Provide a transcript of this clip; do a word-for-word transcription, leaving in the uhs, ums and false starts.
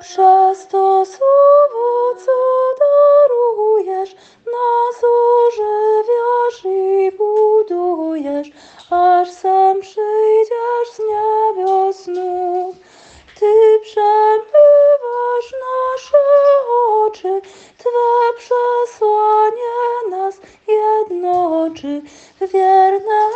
Przez to słowo, co darujesz, nas ożywiasz i budujesz, aż sam przyjdziesz z niebios znów. Ty przemywasz nasze oczy, Twe przesłanie nas jednoczy w wierne